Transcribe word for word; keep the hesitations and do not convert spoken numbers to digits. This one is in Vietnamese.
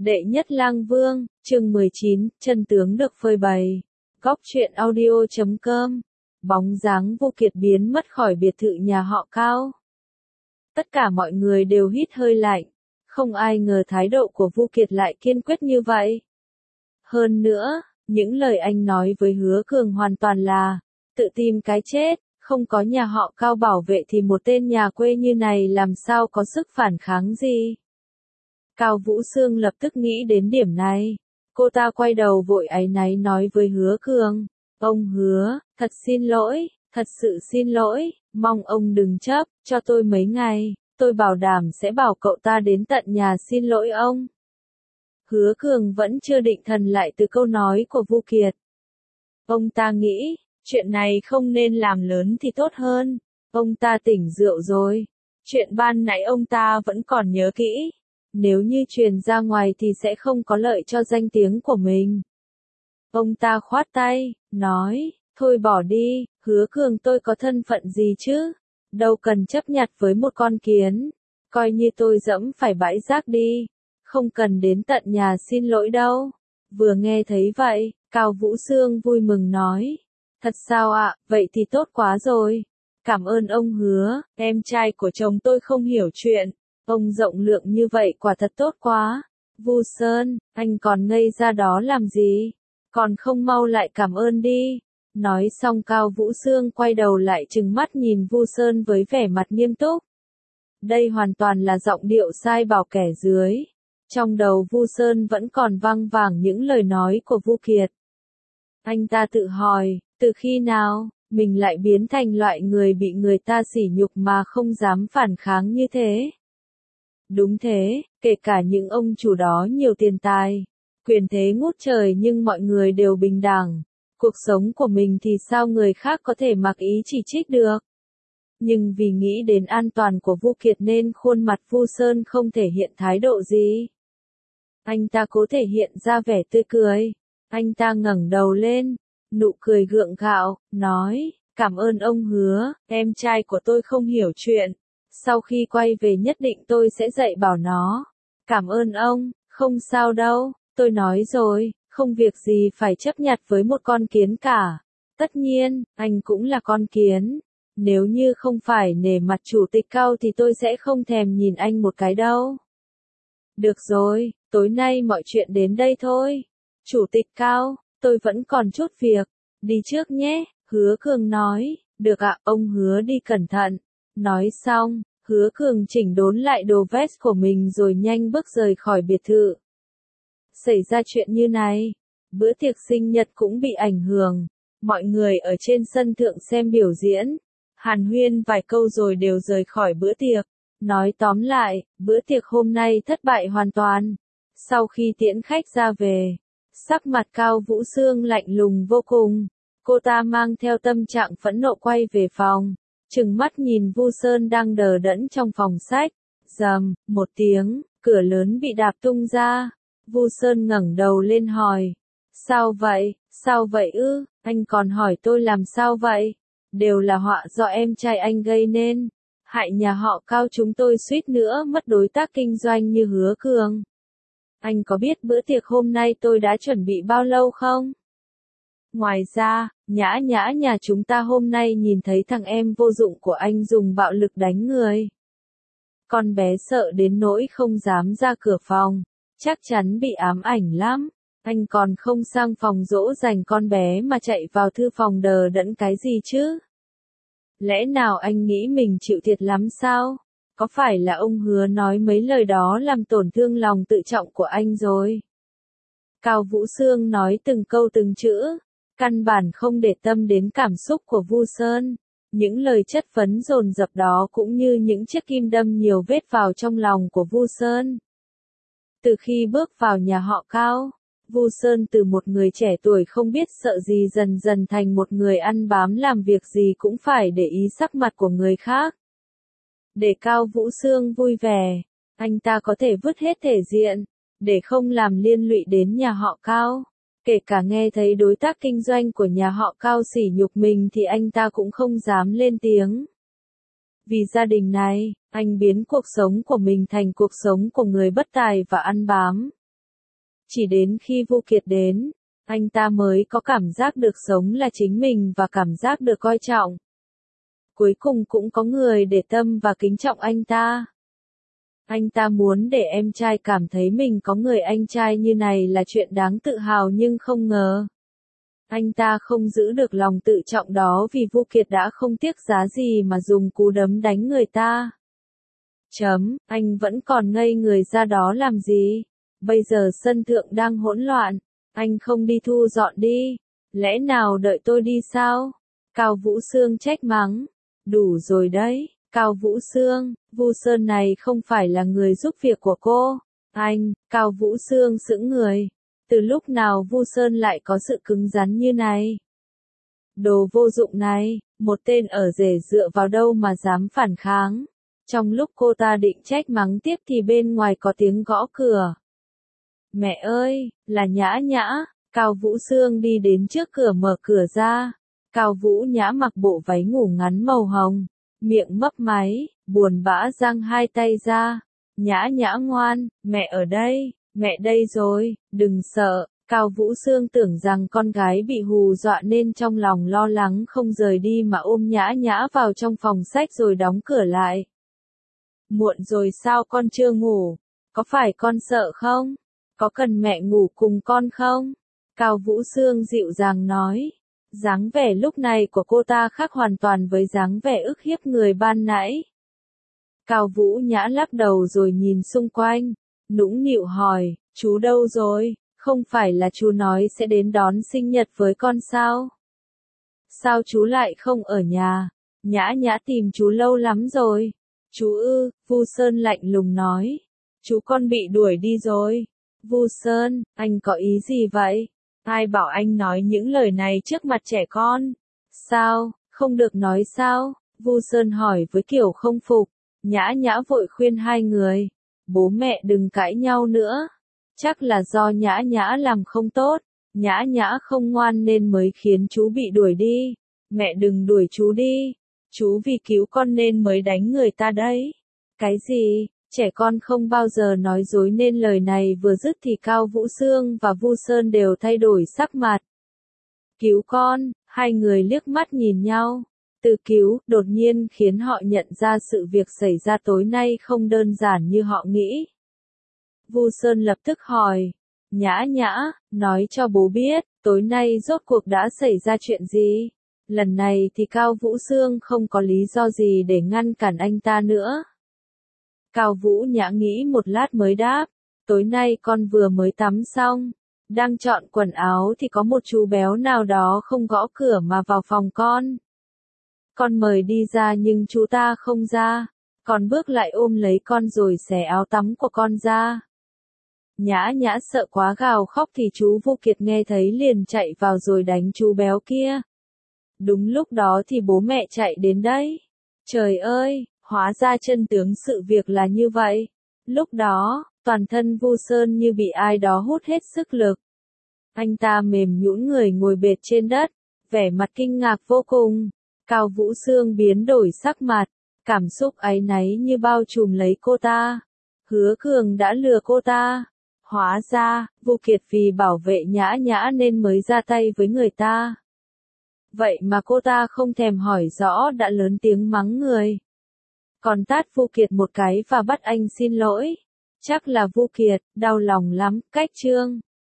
Đệ nhất lang vương, chương mười chín, chân tướng được phơi bày. Góc truyện audio chấm com. Bóng dáng Vu Kiệt biến mất khỏi biệt thự nhà họ Cao. Tất cả mọi người đều hít hơi lạnh. Không ai ngờ thái độ của Vu Kiệt lại kiên quyết như vậy. Hơn nữa, những lời anh nói với Hứa Cường hoàn toàn là tự tìm cái chết. Không có nhà họ Cao bảo vệ thì một tên nhà quê như này làm sao có sức phản kháng gì. Cao Vũ Sương lập tức nghĩ đến điểm này. Cô ta quay đầu vội áy náy nói với Hứa Cường. Ông Hứa, thật xin lỗi, thật sự xin lỗi, mong ông đừng chấp, cho tôi mấy ngày, tôi bảo đảm sẽ bảo cậu ta đến tận nhà xin lỗi ông. Hứa Cường vẫn chưa định thần lại từ câu nói của Vu Kiệt. Ông ta nghĩ, chuyện này không nên làm lớn thì tốt hơn, ông ta tỉnh rượu rồi. Chuyện ban nãy ông ta vẫn còn nhớ kỹ. Nếu như truyền ra ngoài thì sẽ không có lợi cho danh tiếng của mình. Ông ta khoát tay, nói, thôi bỏ đi, Hứa Cường tôi có thân phận gì chứ? Đâu cần chấp nhặt với một con kiến. Coi như tôi dẫm phải bãi rác đi. Không cần đến tận nhà xin lỗi đâu. Vừa nghe thấy vậy, Cao Vũ Sương vui mừng nói. Thật sao ạ, vậy thì tốt quá rồi. Cảm ơn ông Hứa, em trai của chồng tôi không hiểu chuyện. Ông rộng lượng như vậy quả thật tốt quá. Vu Sơn, anh còn ngây ra đó làm gì? Còn không mau lại cảm ơn đi. Nói xong Cao Vũ Sương quay đầu lại trừng mắt nhìn Vu Sơn với vẻ mặt nghiêm túc. Đây hoàn toàn là giọng điệu sai bảo kẻ dưới. Trong đầu Vu Sơn vẫn còn văng vẳng những lời nói của Vu Kiệt. Anh ta tự hỏi, từ khi nào, mình lại biến thành loại người bị người ta sỉ nhục mà không dám phản kháng như thế? Đúng thế, kể cả những ông chủ đó nhiều tiền tài, quyền thế ngút trời nhưng mọi người đều bình đẳng. Cuộc sống của mình thì sao người khác có thể mặc ý chỉ trích được. Nhưng vì nghĩ đến an toàn của Vu Kiệt nên khuôn mặt Vu Sơn không thể hiện thái độ gì. Anh ta cố thể hiện ra vẻ tươi cười. Anh ta ngẩng đầu lên, nụ cười gượng gạo, nói, cảm ơn ông Hứa, em trai của tôi không hiểu chuyện. Sau khi quay về nhất định tôi sẽ dạy bảo nó. Cảm ơn ông, không sao đâu, tôi nói rồi, không việc gì phải chấp nhặt với một con kiến cả. Tất nhiên, anh cũng là con kiến. Nếu như không phải nể mặt chủ tịch Cao thì tôi sẽ không thèm nhìn anh một cái đâu. Được rồi, tối nay mọi chuyện đến đây thôi. Chủ tịch Cao, tôi vẫn còn chút việc. Đi trước nhé, Hứa Cường nói. Được ạ, ông Hứa đi cẩn thận. Nói xong, Hứa Cường chỉnh đốn lại đồ vest của mình rồi nhanh bước rời khỏi biệt thự. Xảy ra chuyện như này, bữa tiệc sinh nhật cũng bị ảnh hưởng. Mọi người ở trên sân thượng xem biểu diễn, hàn huyên vài câu rồi đều rời khỏi bữa tiệc. Nói tóm lại, bữa tiệc hôm nay thất bại hoàn toàn. Sau khi tiễn khách ra về, sắc mặt Cao Vũ Sương lạnh lùng vô cùng. Cô ta mang theo tâm trạng phẫn nộ quay về phòng. Trừng mắt nhìn Vu Sơn đang đờ đẫn trong phòng sách. Rầm, một tiếng, cửa lớn bị đạp tung ra. Vu Sơn ngẩng đầu lên hỏi. Sao vậy, sao vậy ư, anh còn hỏi tôi làm sao vậy? Đều là họa do em trai anh gây nên. Hại nhà họ Cao chúng tôi suýt nữa mất đối tác kinh doanh như Hứa Cường. Anh có biết bữa tiệc hôm nay tôi đã chuẩn bị bao lâu không? Ngoài ra, nhã nhã nhà chúng ta hôm nay nhìn thấy thằng em vô dụng của anh dùng bạo lực đánh người. Con bé sợ đến nỗi không dám ra cửa phòng, chắc chắn bị ám ảnh lắm. Anh còn không sang phòng dỗ dành con bé mà chạy vào thư phòng đờ đẫn cái gì chứ? Lẽ nào anh nghĩ mình chịu thiệt lắm sao? Có phải là ông Hứa nói mấy lời đó làm tổn thương lòng tự trọng của anh rồi? Cao Vũ Sương nói từng câu từng chữ. Căn bản không để tâm đến cảm xúc của Vu Sơn. Những lời chất vấn dồn dập đó cũng như những chiếc kim đâm nhiều vết vào trong lòng của Vu Sơn. Từ khi bước vào nhà họ Cao, Vu Sơn từ một người trẻ tuổi không biết sợ gì dần dần thành một người ăn bám làm việc gì cũng phải để ý sắc mặt của người khác. Để Cao Vũ Sương vui vẻ, anh ta có thể vứt hết thể diện, để không làm liên lụy đến nhà họ Cao. Kể cả nghe thấy đối tác kinh doanh của nhà họ Cao sỉ nhục mình thì anh ta cũng không dám lên tiếng. Vì gia đình này, anh biến cuộc sống của mình thành cuộc sống của người bất tài và ăn bám. Chỉ đến khi Vu Kiệt đến, anh ta mới có cảm giác được sống là chính mình và cảm giác được coi trọng. Cuối cùng cũng có người để tâm và kính trọng anh ta. Anh ta muốn để em trai cảm thấy mình có người anh trai như này là chuyện đáng tự hào nhưng không ngờ. Anh ta không giữ được lòng tự trọng đó vì Vu Kiệt đã không tiếc giá gì mà dùng cú đấm đánh người ta. Chấm, anh vẫn còn ngây người ra đó làm gì? Bây giờ sân thượng đang hỗn loạn, anh không đi thu dọn đi, lẽ nào đợi tôi đi sao? Cao Vũ Sương trách mắng, đủ rồi đấy, Cao Vũ Sương, Vu Sơn này không phải là người giúp việc của cô. Anh, Cao Vũ Sương sững người, từ lúc nào Vu Sơn lại có sự cứng rắn như này? Đồ vô dụng này, một tên ở rể dựa vào đâu mà dám phản kháng? Trong lúc cô ta định trách mắng tiếp thì bên ngoài có tiếng gõ cửa. Mẹ ơi, là Nhã Nhã. Cao Vũ Sương đi đến trước cửa mở cửa ra. Cao Vũ Nhã mặc bộ váy ngủ ngắn màu hồng, miệng mấp máy, buồn bã giang hai tay ra. Nhã Nhã ngoan, mẹ ở đây, mẹ đây rồi, đừng sợ. Cao Vũ Sương tưởng rằng con gái bị hù dọa nên trong lòng lo lắng không rời đi mà ôm Nhã Nhã vào trong phòng sách rồi đóng cửa lại. Muộn rồi sao con chưa ngủ? Có phải con sợ không? Có cần mẹ ngủ cùng con không? Cao Vũ Sương dịu dàng nói. Dáng vẻ lúc này của cô ta khác hoàn toàn với dáng vẻ ức hiếp người ban nãy. Cao Vũ Nhã lắc đầu rồi nhìn xung quanh, nũng nịu hỏi, chú đâu rồi? Không phải là chú nói sẽ đến đón sinh nhật với con sao? Sao chú lại không ở nhà? Nhã Nhã tìm chú lâu lắm rồi. Chú ư, Vu Sơn lạnh lùng nói. Chú con bị đuổi đi rồi. Vu Sơn, anh có ý gì vậy? Ai bảo anh nói những lời này trước mặt trẻ con? Sao, không được nói sao? Vu Sơn hỏi với kiểu không phục. Nhã Nhã vội khuyên hai người. Bố mẹ đừng cãi nhau nữa. Chắc là do Nhã Nhã làm không tốt. Nhã Nhã không ngoan nên mới khiến chú bị đuổi đi. Mẹ đừng đuổi chú đi. Chú vì cứu con nên mới đánh người ta đấy. Cái gì? Trẻ con không bao giờ nói dối nên lời này vừa dứt thì Cao Vũ Sương và Vu Sơn đều thay đổi sắc mặt. Cứu con, hai người liếc mắt nhìn nhau. Từ cứu, đột nhiên khiến họ nhận ra sự việc xảy ra tối nay không đơn giản như họ nghĩ. Vu Sơn lập tức hỏi, Nhã Nhã, nói cho bố biết, tối nay rốt cuộc đã xảy ra chuyện gì? Lần này thì Cao Vũ Sương không có lý do gì để ngăn cản anh ta nữa. Cao Vũ Nhã nghĩ một lát mới đáp, tối nay con vừa mới tắm xong, đang chọn quần áo thì có một chú béo nào đó không gõ cửa mà vào phòng con. Con mời đi ra nhưng chú ta không ra, con bước lại ôm lấy con rồi xẻ áo tắm của con ra. Nhã Nhã sợ quá gào khóc thì chú Vu Kiệt nghe thấy liền chạy vào rồi đánh chú béo kia. Đúng lúc đó thì bố mẹ chạy đến đấy. Trời ơi, hóa ra chân tướng sự việc là như vậy. Lúc đó, toàn thân Vu Sơn như bị ai đó hút hết sức lực. Anh ta mềm nhũn người ngồi bệt trên đất, vẻ mặt kinh ngạc vô cùng. Cao Vũ Sương biến đổi sắc mặt, cảm xúc áy náy như bao trùm lấy cô ta. Hứa Cường đã lừa cô ta. Hóa ra, Vu Kiệt vì bảo vệ Nhã Nhã nên mới ra tay với người ta. Vậy mà cô ta không thèm hỏi rõ đã lớn tiếng mắng người. Còn tát Vu Kiệt một cái và bắt anh xin lỗi. Chắc là Vu Kiệt, đau lòng lắm, cách chương.